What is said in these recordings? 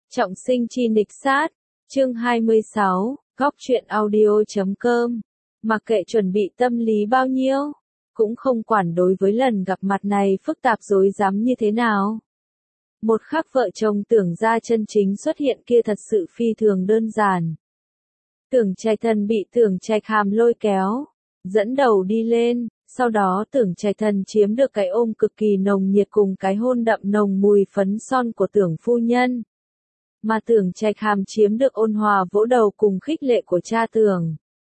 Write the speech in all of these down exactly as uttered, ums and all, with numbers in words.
Trọng sinh chi nịch sát, chương hai mươi sáu, góc truyện audio chấm com. Mặc kệ chuẩn bị tâm lý bao nhiêu, cũng không quản đối với lần gặp mặt này phức tạp rối rắm như thế nào. Một khắc vợ chồng Tưởng gia chân chính xuất hiện kia thật sự phi thường đơn giản. Tưởng Trạch Thần bị Tưởng Trạch Hàm lôi kéo, dẫn đầu đi lên, sau đó Tưởng Trạch Thần chiếm được cái ôm cực kỳ nồng nhiệt cùng cái hôn đậm nồng mùi phấn son của Tưởng phu nhân. Mà Tưởng Trạch Hàm chiếm được ôn hòa vỗ đầu cùng khích lệ của cha Tưởng.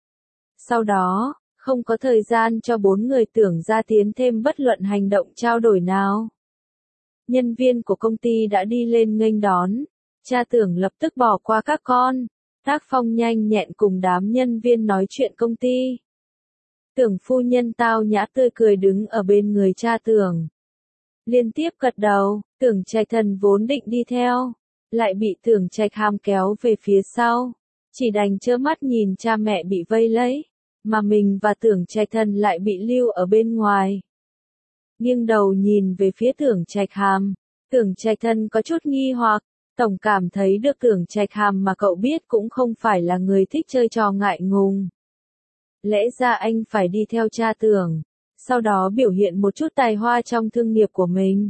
Sau đó, không có thời gian cho bốn người Tưởng gia tiến thêm bất luận hành động trao đổi nào. Nhân viên của công ty đã đi lên nghênh đón, cha Tưởng lập tức bỏ qua các con, tác phong nhanh nhẹn cùng đám nhân viên nói chuyện công ty. Tưởng phu nhân tao nhã tươi cười đứng ở bên người cha Tưởng. Liên tiếp gật đầu, Tưởng Trạch Thần vốn định đi theo, lại bị Tưởng Trạch Hàm kéo về phía sau, chỉ đành trơ mắt nhìn cha mẹ bị vây lấy, mà mình và Tưởng Trạch Thần lại bị lưu ở bên ngoài. Nghiêng đầu nhìn về phía Tưởng Trạch Hàm, Tưởng Trạch Thần có chút nghi hoặc, tổng cảm thấy được Tưởng Trạch Hàm mà cậu biết cũng không phải là người thích chơi trò ngại ngùng. Lẽ ra anh phải đi theo cha Tưởng, sau đó biểu hiện một chút tài hoa trong thương nghiệp của mình.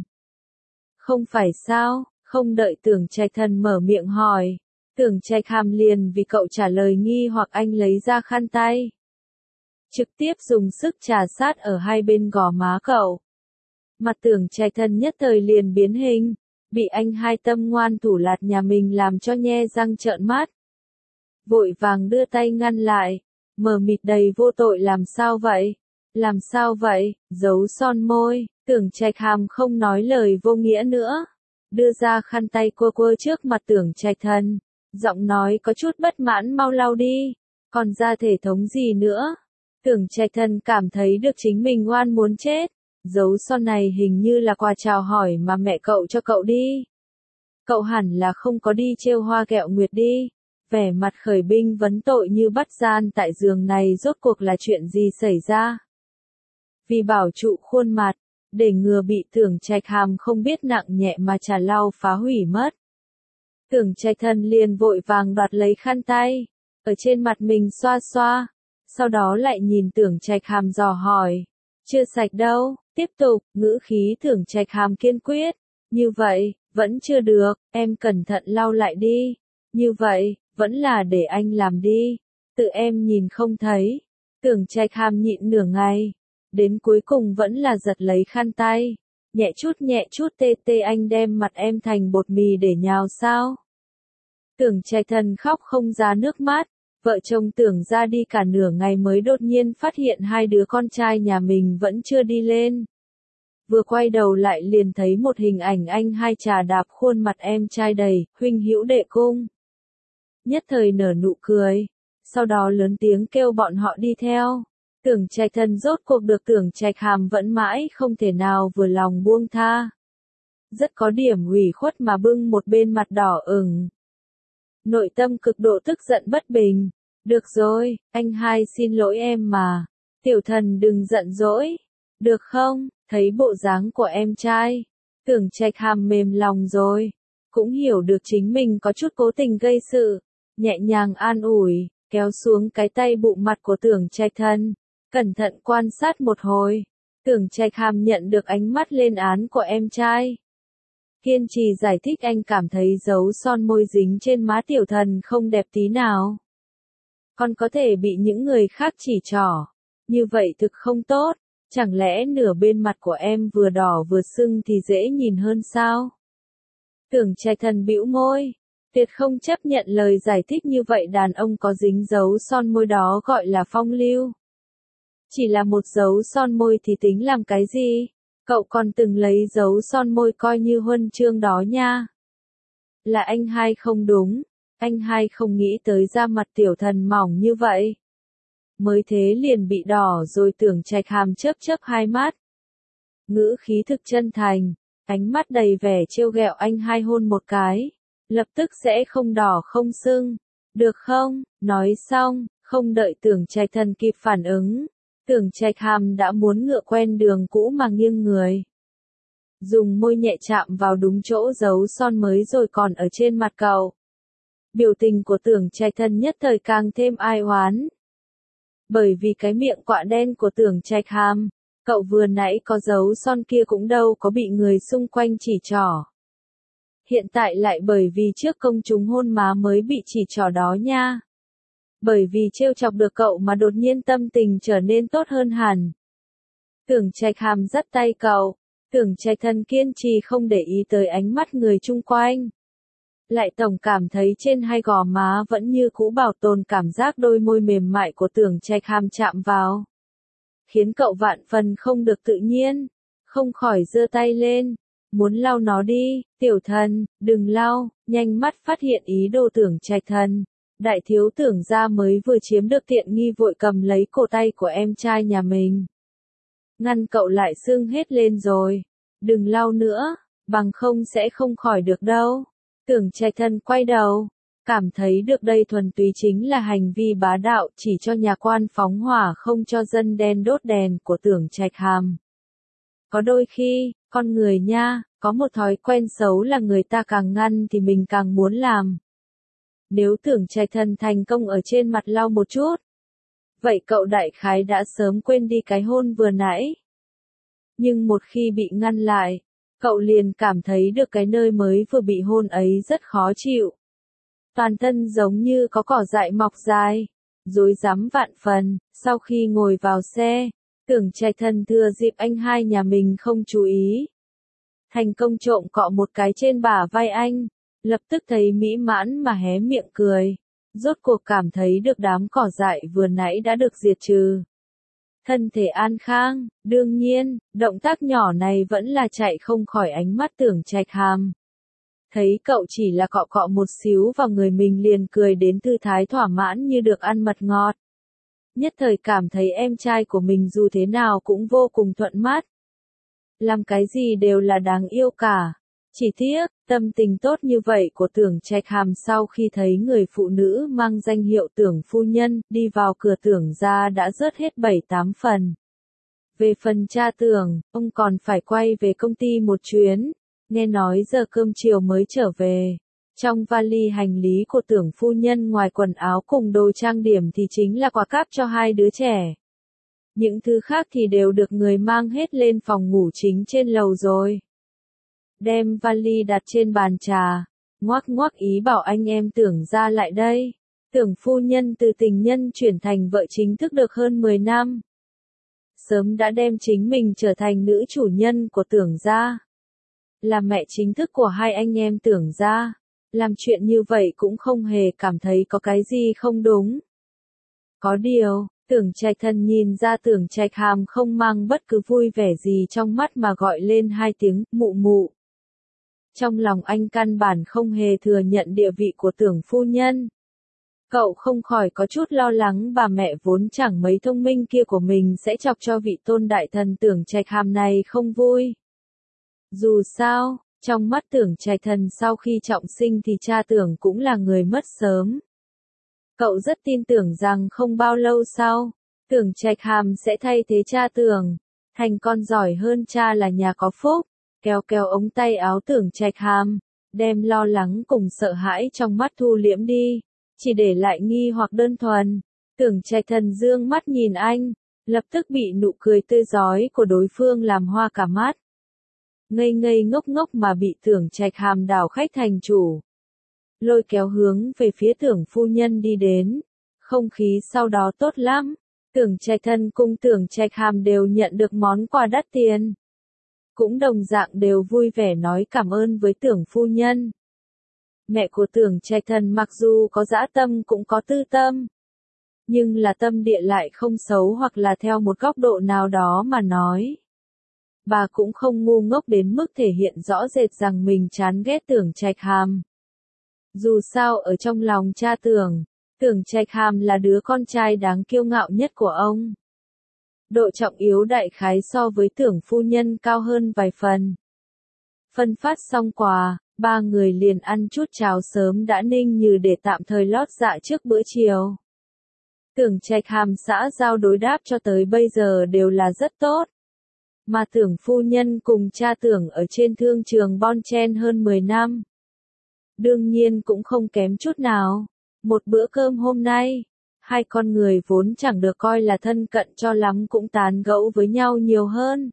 Không phải sao? Không đợi Tưởng Trạch Thần mở miệng hỏi, Tưởng Trạch Hàm liền vì cậu trả lời nghi hoặc anh lấy ra khăn tay. Trực tiếp dùng sức trà sát ở hai bên gò má cậu. Mặt Tưởng Trạch Thần nhất thời liền biến hình, bị anh hai tâm ngoan thủ lạt nhà mình làm cho nhe răng trợn mắt. Vội vàng đưa tay ngăn lại, mờ mịt đầy vô tội làm sao vậy? Làm sao vậy? Giấu son môi, Tưởng Trạch Hàm không nói lời vô nghĩa nữa. Đưa ra khăn tay quơ quơ trước mặt Tưởng Trạch Thần, giọng nói có chút bất mãn mau lau đi, còn ra thể thống gì nữa. Tưởng Trạch Thần cảm thấy được chính mình oan muốn chết, dấu son này hình như là quà chào hỏi mà mẹ cậu cho cậu đi. Cậu hẳn là không có đi trêu hoa ghẹo nguyệt đi, vẻ mặt khởi binh vấn tội như bắt gian tại giường này rốt cuộc là chuyện gì xảy ra. Vì bảo trụ khuôn mặt, để ngừa bị Tưởng Trạch Hàm không biết nặng nhẹ mà trà lau phá hủy mất. Tưởng Trạch Thần liền vội vàng đoạt lấy khăn tay, ở trên mặt mình xoa xoa, sau đó lại nhìn Tưởng Trạch Hàm dò hỏi, chưa sạch đâu, tiếp tục, ngữ khí Tưởng Trạch Hàm kiên quyết, như vậy, vẫn chưa được, em cẩn thận lau lại đi, như vậy, vẫn là để anh làm đi, tự em nhìn không thấy. Tưởng Trạch Hàm nhịn nửa ngày. Đến cuối cùng vẫn là giật lấy khăn tay, nhẹ chút nhẹ chút tê tê anh đem mặt em thành bột mì để nhào sao. Tưởng Trạch Thần khóc không ra nước mắt, vợ chồng Tưởng ra đi cả nửa ngày mới đột nhiên phát hiện hai đứa con trai nhà mình vẫn chưa đi lên. Vừa quay đầu lại liền thấy một hình ảnh anh hai trà đạp khuôn mặt em trai đầy, huynh hữu đệ cung. Nhất thời nở nụ cười, sau đó lớn tiếng kêu bọn họ đi theo. Tưởng Trạch Thần rốt cuộc được Tưởng Trạch Hàm vẫn mãi không thể nào vừa lòng buông tha. Rất có điểm ủy khuất mà bưng một bên mặt đỏ ửng. Nội tâm cực độ tức giận bất bình. Được rồi, anh hai xin lỗi em mà. Tiểu Thần đừng giận dỗi. Được không? Thấy bộ dáng của em trai. Tưởng Trạch Hàm mềm lòng rồi. Cũng hiểu được chính mình có chút cố tình gây sự. Nhẹ nhàng an ủi, kéo xuống cái tay bụng mặt của Tưởng Trạch Thần. Cẩn thận quan sát một hồi, Tưởng Trạch Hàm nhận được ánh mắt lên án của em trai. Kiên trì giải thích anh cảm thấy dấu son môi dính trên má Tiểu Thần không đẹp tí nào. Còn có thể bị những người khác chỉ trỏ. Như vậy thực không tốt, chẳng lẽ nửa bên mặt của em vừa đỏ vừa sưng thì dễ nhìn hơn sao? Tưởng Trạch Thần bĩu môi, tuyệt không chấp nhận lời giải thích như vậy đàn ông có dính dấu son môi đó gọi là phong lưu. Chỉ là một dấu son môi thì tính làm cái gì? Cậu còn từng lấy dấu son môi coi như huân chương đó nha. Là anh hai không đúng, anh hai không nghĩ tới da mặt Tiểu Thần mỏng như vậy. Mới thế liền bị đỏ rồi. Tưởng Trạch Hàm chớp chớp hai mắt. Ngữ khí thực chân thành, ánh mắt đầy vẻ trêu ghẹo anh hai hôn một cái. Lập tức sẽ không đỏ không sưng. Được không? Nói xong, không đợi Tưởng Trạch Thần kịp phản ứng. Tưởng Trạch Hàm đã muốn ngựa quen đường cũ mà nghiêng người. dùng môi nhẹ chạm vào đúng chỗ giấu son mới rồi còn ở trên mặt cậu. Biểu tình của Tưởng Trạch Thần nhất thời càng thêm ai oán. Bởi vì cái miệng quạ đen của Tưởng Trạch Hàm, cậu vừa nãy có giấu son kia cũng đâu có bị người xung quanh chỉ trỏ. Hiện tại lại bởi vì trước công chúng hôn má mới bị chỉ trỏ đó nha. Bởi vì trêu chọc được cậu mà đột nhiên tâm tình trở nên tốt hơn hẳn. Tưởng Trạch Hàm dắt tay cậu, Tưởng Trạch Thần kiên trì không để ý tới ánh mắt người chung quanh. Lại tổng cảm thấy trên hai gò má vẫn như cũ bảo tồn cảm giác đôi môi mềm mại của Tưởng Trạch Hàm chạm vào. Khiến cậu vạn phần không được tự nhiên, không khỏi giơ tay lên, muốn lau nó đi, tiểu thần, đừng lau, nhanh mắt phát hiện ý đồ Tưởng Trạch Thần. Đại thiếu Tưởng gia mới vừa chiếm được tiện nghi vội cầm lấy cổ tay của em trai nhà mình. Ngăn cậu lại sưng hết lên rồi, đừng lau nữa, bằng không sẽ không khỏi được đâu. Tưởng Trạch Thần quay đầu, cảm thấy được đây thuần túy chính là hành vi bá đạo chỉ cho nhà quan phóng hỏa không cho dân đen đốt đèn của Tưởng Trạch Hàm. Có đôi khi, con người nha, có một thói quen xấu là người ta càng ngăn thì mình càng muốn làm. Nếu Tưởng Trạch Thần thành công ở trên mặt lau một chút, vậy cậu đại khái đã sớm quên đi cái hôn vừa nãy. Nhưng một khi bị ngăn lại, cậu liền cảm thấy được cái nơi mới vừa bị hôn ấy rất khó chịu. Toàn thân giống như có cỏ dại mọc dài, rối rắm vạn phần. Sau khi ngồi vào xe, Tưởng Trạch Thần thừa dịp anh hai nhà mình không chú ý, thành công trộm cọ một cái trên bả vai anh, lập tức thấy mỹ mãn mà hé miệng cười, rốt cuộc cảm thấy được đám cỏ dại vừa nãy đã được diệt trừ. Thân thể an khang, đương nhiên, động tác nhỏ này vẫn là chạy không khỏi ánh mắt Tưởng Trạch Hàm. Thấy cậu chỉ là cọ cọ một xíu vào người mình liền cười đến thư thái thỏa mãn như được ăn mật ngọt. Nhất thời cảm thấy em trai của mình dù thế nào cũng vô cùng thuận mắt. Làm cái gì đều là đáng yêu cả. Chỉ tiếc, tâm tình tốt như vậy của Tưởng Trạch Hàm sau khi thấy người phụ nữ mang danh hiệu Tưởng phu nhân đi vào cửa Tưởng gia đã rớt hết bảy tám phần. Về phần cha Tưởng, ông còn phải quay về công ty một chuyến, nghe nói giờ cơm chiều mới trở về. Trong vali hành lý của Tưởng phu nhân ngoài quần áo cùng đồ trang điểm thì chính là quà cáp cho hai đứa trẻ. Những thứ khác thì đều được người mang hết lên phòng ngủ chính trên lầu rồi. Đem vali đặt trên bàn trà, ngoắc ngoắc ý bảo anh em Tưởng gia lại đây. Tưởng phu nhân từ tình nhân chuyển thành vợ chính thức được hơn mười năm. Sớm đã đem chính mình trở thành nữ chủ nhân của Tưởng gia. Là mẹ chính thức của hai anh em Tưởng gia. Làm chuyện như vậy cũng không hề cảm thấy có cái gì không đúng. Có điều, Tưởng Trạch Thần nhìn ra Tưởng Trạch Hàm không mang bất cứ vui vẻ gì trong mắt mà gọi lên hai tiếng, mụ mụ. Trong lòng anh căn bản không hề thừa nhận địa vị của Tưởng phu nhân. Cậu không khỏi có chút lo lắng bà mẹ vốn chẳng mấy thông minh kia của mình sẽ chọc cho vị tôn đại thần Tưởng Trạch Hàm này không vui. Dù sao, trong mắt Tưởng Trạch Thần sau khi trọng sinh thì cha Tưởng cũng là người mất sớm. Cậu rất tin tưởng rằng không bao lâu sau, Tưởng Trạch Hàm sẽ thay thế cha Tưởng, thành con giỏi hơn cha là nhà có phúc. Kéo kéo ống tay áo Tưởng Trạch Hàm, đem lo lắng cùng sợ hãi trong mắt thu liễm đi, chỉ để lại nghi hoặc đơn thuần. Tưởng Trạch Thần dương mắt nhìn anh, lập tức bị nụ cười tươi rói của đối phương làm hoa cả mắt. Ngây ngây ngốc ngốc mà bị Tưởng Trạch Hàm đảo khách thành chủ. Lôi kéo hướng về phía Tưởng phu nhân đi đến. Không khí sau đó tốt lắm. Tưởng Trạch Thần cùng Tưởng Trạch Hàm đều nhận được món quà đắt tiền. Cũng đồng dạng đều vui vẻ nói cảm ơn với Tưởng phu nhân. Mẹ của Tưởng Trạch Thần mặc dù có dã tâm cũng có tư tâm. Nhưng là tâm địa lại không xấu hoặc là theo một góc độ nào đó mà nói. Bà cũng không ngu ngốc đến mức thể hiện rõ rệt rằng mình chán ghét Tưởng Trạch Hàm. Dù sao ở trong lòng cha Tưởng, Tưởng Trạch Hàm là đứa con trai đáng kiêu ngạo nhất của ông. Độ trọng yếu đại khái so với Tưởng phu nhân cao hơn vài phần. Phân phát xong quà, ba người liền ăn chút cháo sớm đã ninh như để tạm thời lót dạ trước bữa chiều. Tưởng Trạch Hàm xã giao đối đáp cho tới bây giờ đều là rất tốt. Mà Tưởng phu nhân cùng cha Tưởng ở trên thương trường bon chen hơn mười năm. Đương nhiên cũng không kém chút nào. Một bữa cơm hôm nay, hai con người vốn chẳng được coi là thân cận cho lắm cũng tán gẫu với nhau nhiều hơn.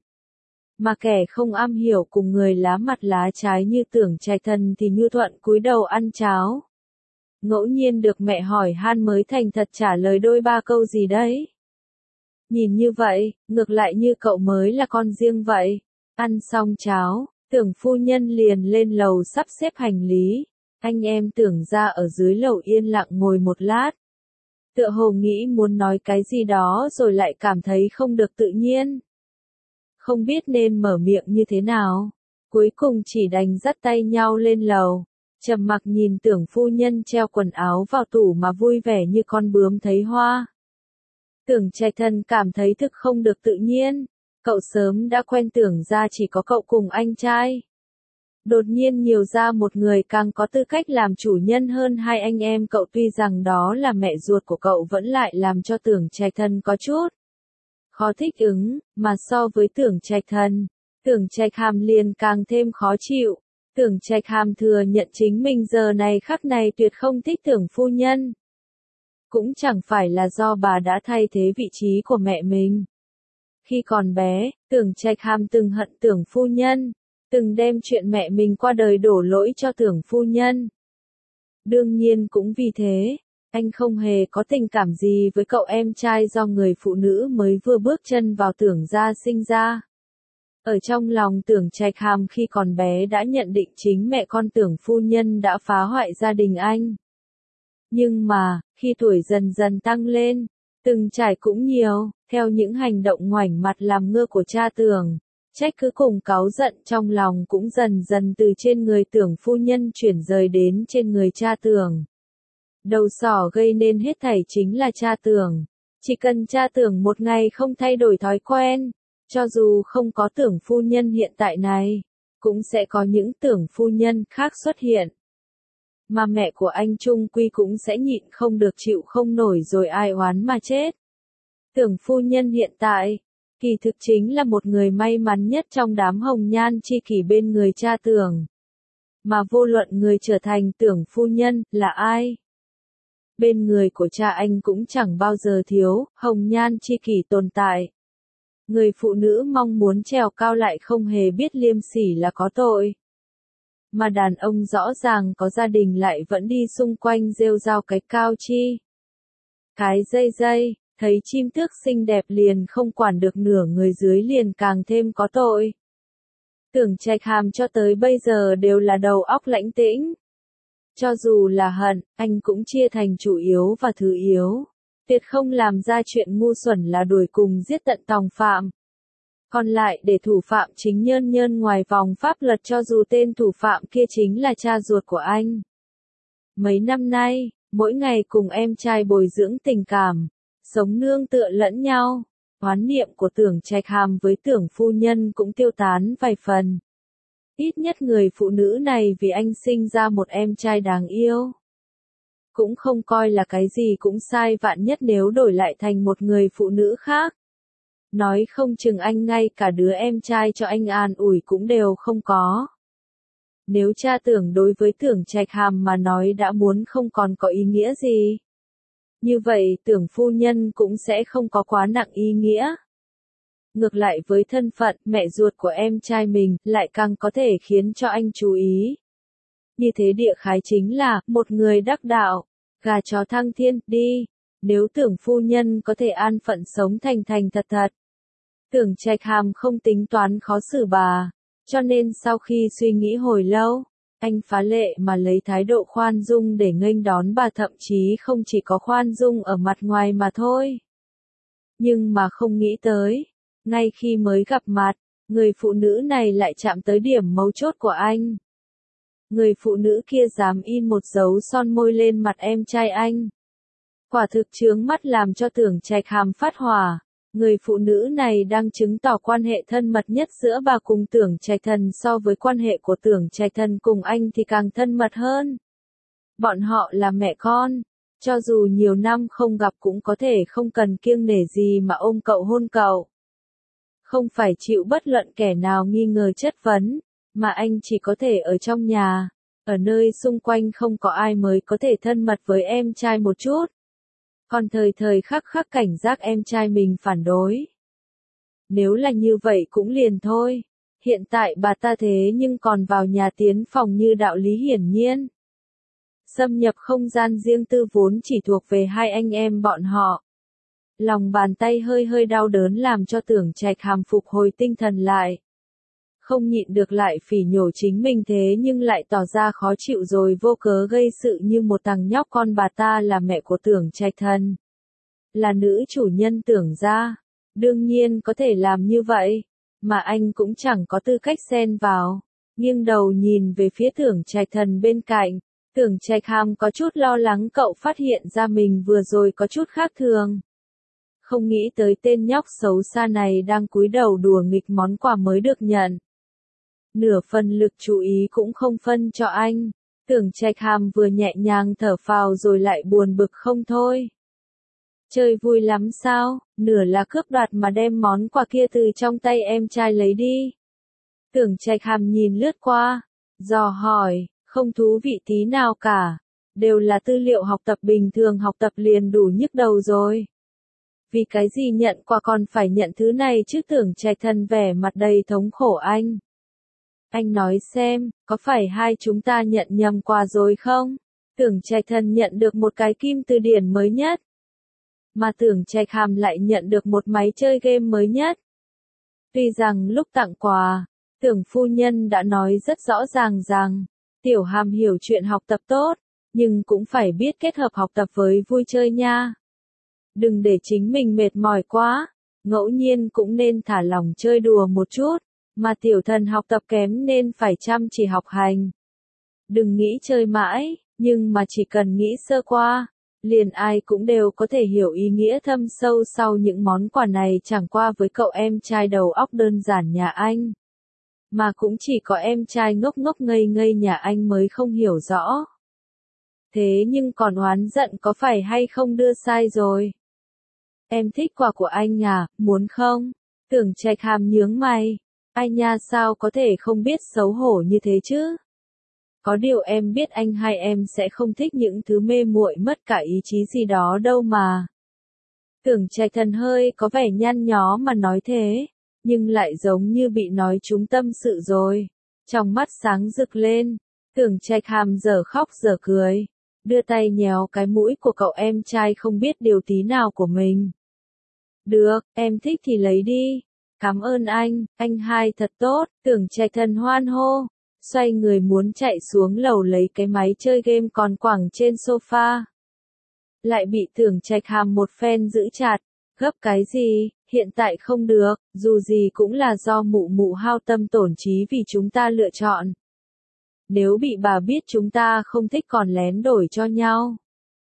Mà kẻ không am hiểu cùng người lá mặt lá trái như Tưởng Trạch Thần thì nhu thuận cúi đầu ăn cháo. Ngẫu nhiên được mẹ hỏi han mới thành thật trả lời đôi ba câu gì đấy. Nhìn như vậy, ngược lại như cậu mới là con riêng vậy. Ăn xong cháo, Tưởng phu nhân liền lên lầu sắp xếp hành lý. Anh em Tưởng ra ở dưới lầu yên lặng ngồi một lát. Tựa hồ nghĩ muốn nói cái gì đó rồi lại cảm thấy không được tự nhiên. Không biết nên mở miệng như thế nào. Cuối cùng chỉ đành dắt tay nhau lên lầu. Trầm mặc nhìn Tưởng phu nhân treo quần áo vào tủ mà vui vẻ như con bướm thấy hoa. Tưởng Trạch Thần cảm thấy thực không được tự nhiên. Cậu sớm đã quen Tưởng ra chỉ có cậu cùng anh trai. Đột nhiên nhiều ra một người càng có tư cách làm chủ nhân hơn hai anh em cậu, tuy rằng đó là mẹ ruột của cậu vẫn lại làm cho Tưởng Trạch Thần có chút khó thích ứng, mà so với Tưởng Trạch Thần, Tưởng Trạch Hàm liền càng thêm khó chịu. Tưởng Trạch Hàm thừa nhận chính mình giờ này khắc này tuyệt không thích Tưởng phu nhân. Cũng chẳng phải là do bà đã thay thế vị trí của mẹ mình. Khi còn bé, Tưởng Trạch Hàm từng hận Tưởng phu nhân, từng đem chuyện mẹ mình qua đời đổ lỗi cho Tưởng phu nhân. Đương nhiên cũng vì thế, anh không hề có tình cảm gì với cậu em trai do người phụ nữ mới vừa bước chân vào Tưởng gia sinh ra. Ở trong lòng Tưởng Trạch Hàm khi còn bé đã nhận định chính mẹ con Tưởng phu nhân đã phá hoại gia đình anh. Nhưng mà, khi tuổi dần dần tăng lên, từng trải cũng nhiều, theo những hành động ngoảnh mặt làm ngơ của cha Tưởng, trách cứ cùng cáu giận trong lòng cũng dần dần từ trên người Tưởng phu nhân chuyển rời đến trên người cha Tưởng. Đầu sỏ gây nên hết thảy chính là cha Tưởng. Chỉ cần cha Tưởng một ngày không thay đổi thói quen, cho dù không có Tưởng phu nhân hiện tại này, cũng sẽ có những Tưởng phu nhân khác xuất hiện. Mà mẹ của anh chung quy cũng sẽ nhịn không được chịu không nổi rồi ai oán mà chết. Tưởng phu nhân hiện tại, kỳ thực chính là một người may mắn nhất trong đám hồng nhan chi kỷ bên người cha Tưởng. Mà vô luận người trở thành Tưởng phu nhân là ai, bên người của cha anh cũng chẳng bao giờ thiếu hồng nhan chi kỷ tồn tại. Người phụ nữ mong muốn trèo cao lại không hề biết liêm sỉ là có tội. Mà đàn ông rõ ràng có gia đình lại vẫn đi xung quanh rêu rao cái cao chi. Cái dây dây, thấy chim tước xinh đẹp liền không quản được nửa người dưới liền càng thêm có tội. Tưởng Trạch Hàm cho tới bây giờ đều là đầu óc lãnh tĩnh. Cho dù là hận, anh cũng chia thành chủ yếu và thứ yếu. Tuyệt không làm ra chuyện ngu xuẩn là đuổi cùng giết tận tòng phạm. Còn lại để thủ phạm chính nhơn nhơn ngoài vòng pháp luật cho dù tên thủ phạm kia chính là cha ruột của anh. Mấy năm nay, mỗi ngày cùng em trai bồi dưỡng tình cảm, sống nương tựa lẫn nhau, oán niệm của Tưởng Trạch Hàm với Tưởng phu nhân cũng tiêu tán vài phần. Ít nhất người phụ nữ này vì anh sinh ra một em trai đáng yêu. Cũng không coi là cái gì cũng sai, vạn nhất nếu đổi lại thành một người phụ nữ khác. Nói không chừng anh ngay cả đứa em trai cho anh an ủi cũng đều không có. Nếu cha Tưởng đối với Tưởng Trạch Hàm mà nói đã muốn không còn có ý nghĩa gì, như vậy Tưởng phu nhân cũng sẽ không có quá nặng ý nghĩa. Ngược lại với thân phận mẹ ruột của em trai mình lại càng có thể khiến cho anh chú ý. Như thế địa khái chính là một người đắc đạo, gà chó thăng thiên đi. Nếu Tưởng phu nhân có thể an phận sống thành thành thật thật, Tưởng Trạch Hàm không tính toán khó xử bà, cho nên sau khi suy nghĩ hồi lâu, anh phá lệ mà lấy thái độ khoan dung để nghênh đón bà, thậm chí không chỉ có khoan dung ở mặt ngoài mà thôi. Nhưng mà không nghĩ tới, ngay khi mới gặp mặt, người phụ nữ này lại chạm tới điểm mấu chốt của anh. Người phụ nữ kia dám in một dấu son môi lên mặt em trai anh. Quả thực chướng mắt làm cho Tưởng Trạch Hàm phát hỏa. Người phụ nữ này đang chứng tỏ quan hệ thân mật nhất giữa bà cùng Tưởng Trạch Thần, so với quan hệ của Tưởng Trạch Thần cùng anh thì càng thân mật hơn. Bọn họ là mẹ con, cho dù nhiều năm không gặp cũng có thể không cần kiêng nể gì mà ôm cậu hôn cậu. không phải chịu bất luận kẻ nào nghi ngờ chất vấn, mà anh chỉ có thể ở trong nhà, ở nơi xung quanh không có ai mới có thể thân mật với em trai một chút. Còn thời thời khắc khắc cảnh giác em trai mình phản đối. Nếu là như vậy cũng liền thôi. Hiện tại bà ta thế nhưng còn vào nhà tiến phòng như đạo lý hiển nhiên. Xâm nhập không gian riêng tư vốn chỉ thuộc về hai anh em bọn họ. Lòng bàn tay hơi hơi đau đớn làm cho Tưởng Trạch Hàm phục hồi tinh thần lại. Không nhịn được lại phỉ nhổ chính mình thế nhưng lại tỏ ra khó chịu rồi vô cớ gây sự như một thằng nhóc con. Bà ta là mẹ của Tưởng Trạch Thần. Là nữ chủ nhân Tưởng gia. Đương nhiên có thể làm như vậy. Mà anh cũng chẳng có tư cách xen vào. Nghiêng đầu nhìn về phía Tưởng Trạch Thần bên cạnh. Tưởng Trạch Hàm có chút lo lắng cậu phát hiện ra mình vừa rồi có chút khác thường. Không nghĩ tới tên nhóc xấu xa này đang cúi đầu đùa nghịch món quà mới được nhận. Nửa phần lực chú ý cũng không phân cho anh. Tưởng Trạch Hàm vừa nhẹ nhàng thở phào rồi lại buồn bực không thôi. Chơi vui lắm sao, nửa là cướp đoạt mà đem món quà kia từ trong tay em trai lấy đi. Tưởng Trạch Hàm nhìn lướt qua, dò hỏi, không thú vị tí nào cả. Đều là tư liệu học tập bình thường học tập liền đủ nhức đầu rồi. Vì cái gì nhận quà còn phải nhận thứ này chứ? Tưởng Trạch Thần vẻ mặt đầy thống khổ anh. Anh nói xem, có phải hai chúng ta nhận nhầm quà rồi không? Tưởng Trạch Thần nhận được một cái kim từ điển mới nhất. Mà Tưởng Trạch Hàm lại nhận được một máy chơi game mới nhất. Tuy rằng lúc tặng quà, Tưởng phu nhân đã nói rất rõ ràng rằng, Tiểu Hàm hiểu chuyện học tập tốt, nhưng cũng phải biết kết hợp học tập với vui chơi nha. Đừng để chính mình mệt mỏi quá, ngẫu nhiên cũng nên thả lỏng chơi đùa một chút, mà Tiểu Thần học tập kém nên phải chăm chỉ học hành. Đừng nghĩ chơi mãi, nhưng mà chỉ cần nghĩ sơ qua, liền ai cũng đều có thể hiểu ý nghĩa thâm sâu sau những món quà này. Chẳng qua với cậu em trai đầu óc đơn giản nhà anh, mà cũng chỉ có em trai ngốc ngốc ngây ngây nhà anh mới không hiểu rõ. Thế nhưng còn oán giận có phải hay không đưa sai rồi? Em thích quà của anh à, muốn không? Tưởng Trạch Hàm nhướng mày. Ai nha, sao có thể không biết xấu hổ như thế chứ? Có điều em biết anh hai em sẽ không thích những thứ mê muội mất cả ý chí gì đó đâu mà. Tưởng Trạch Thần hơi có vẻ nhăn nhó mà nói thế, nhưng lại giống như bị nói trúng tâm sự rồi. Trong mắt sáng rực lên, Tưởng Trạch Hàm dở khóc dở cười, đưa tay nhéo cái mũi của cậu em trai không biết điều tí nào của mình. Được, em thích thì lấy đi. Cảm ơn anh, anh hai thật tốt. Tưởng Trạch Thần hoan hô, xoay người muốn chạy xuống lầu lấy cái máy chơi game còn quẳng trên sofa. Lại bị Tưởng Trạch Hàm một phen giữ chặt. Gấp cái gì, hiện tại không được, dù gì cũng là do mụ mụ hao tâm tổn trí vì chúng ta lựa chọn. Nếu bị bà biết chúng ta không thích còn lén đổi cho nhau,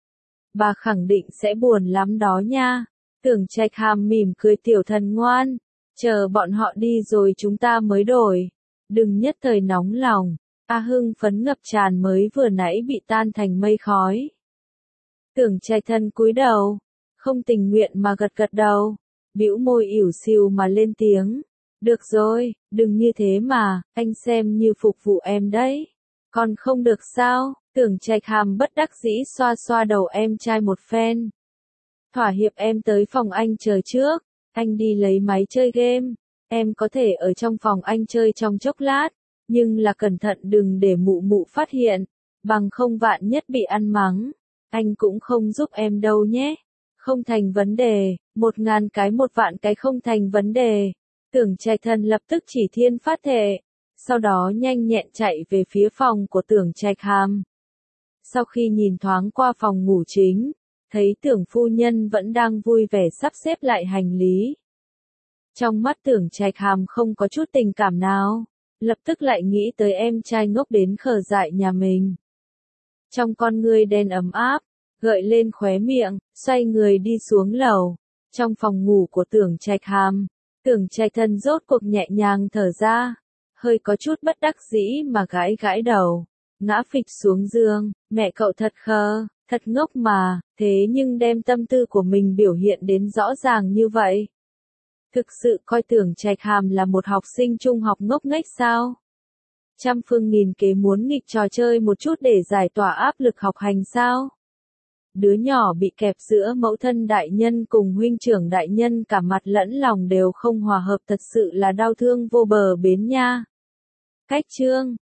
bà khẳng định sẽ buồn lắm đó nha. Tưởng Trạch Hàm mỉm cười, Tiểu Thần ngoan, chờ bọn họ đi rồi chúng ta mới đổi. Đừng nhất thời nóng lòng. A hưng phấn ngập tràn mới vừa nãy bị tan thành mây khói. Tưởng Trạch Thần cúi đầu, không tình nguyện mà gật gật đầu, bĩu môi ỉu xìu mà lên tiếng. Được rồi, đừng như thế mà, anh xem như phục vụ em đấy. Còn không được sao? Tưởng Trạch Hàm bất đắc dĩ xoa xoa đầu em trai một phen. Thỏa hiệp, em tới phòng anh chờ trước, anh đi lấy máy chơi game, em có thể ở trong phòng anh chơi trong chốc lát, nhưng là cẩn thận đừng để mụ mụ phát hiện, bằng không vạn nhất bị ăn mắng, anh cũng không giúp em đâu nhé. Không thành vấn đề, một ngàn cái một vạn cái không thành vấn đề. Tưởng Trạch Thần lập tức chỉ thiên phát thệ, sau đó nhanh nhẹn chạy về phía phòng của Tưởng Trạch Hàm. Sau khi nhìn thoáng qua phòng ngủ chính, thấy Tưởng phu nhân vẫn đang vui vẻ sắp xếp lại hành lý. Trong mắt Tưởng Trạch Hàm không có chút tình cảm nào, lập tức lại nghĩ tới em trai ngốc đến khờ dại nhà mình. Trong con ngươi đen ấm áp, gợi lên khóe miệng, xoay người đi xuống lầu. Trong phòng ngủ của Tưởng Trạch Hàm, Tưởng Trạch Thần rốt cuộc nhẹ nhàng thở ra, hơi có chút bất đắc dĩ mà gãi gãi đầu, ngã phịch xuống giường. Mẹ cậu thật khờ, thật ngốc mà, thế nhưng đem tâm tư của mình biểu hiện đến rõ ràng như vậy. Thực sự coi tưởng Trạch Hàm là một học sinh trung học ngốc nghếch sao? Trăm phương nghìn kế muốn nghịch trò chơi một chút để giải tỏa áp lực học hành sao? Đứa nhỏ bị kẹp giữa mẫu thân đại nhân cùng huynh trưởng đại nhân, cả mặt lẫn lòng đều không hòa hợp, thật sự là đau thương vô bờ bến nha. Cách chương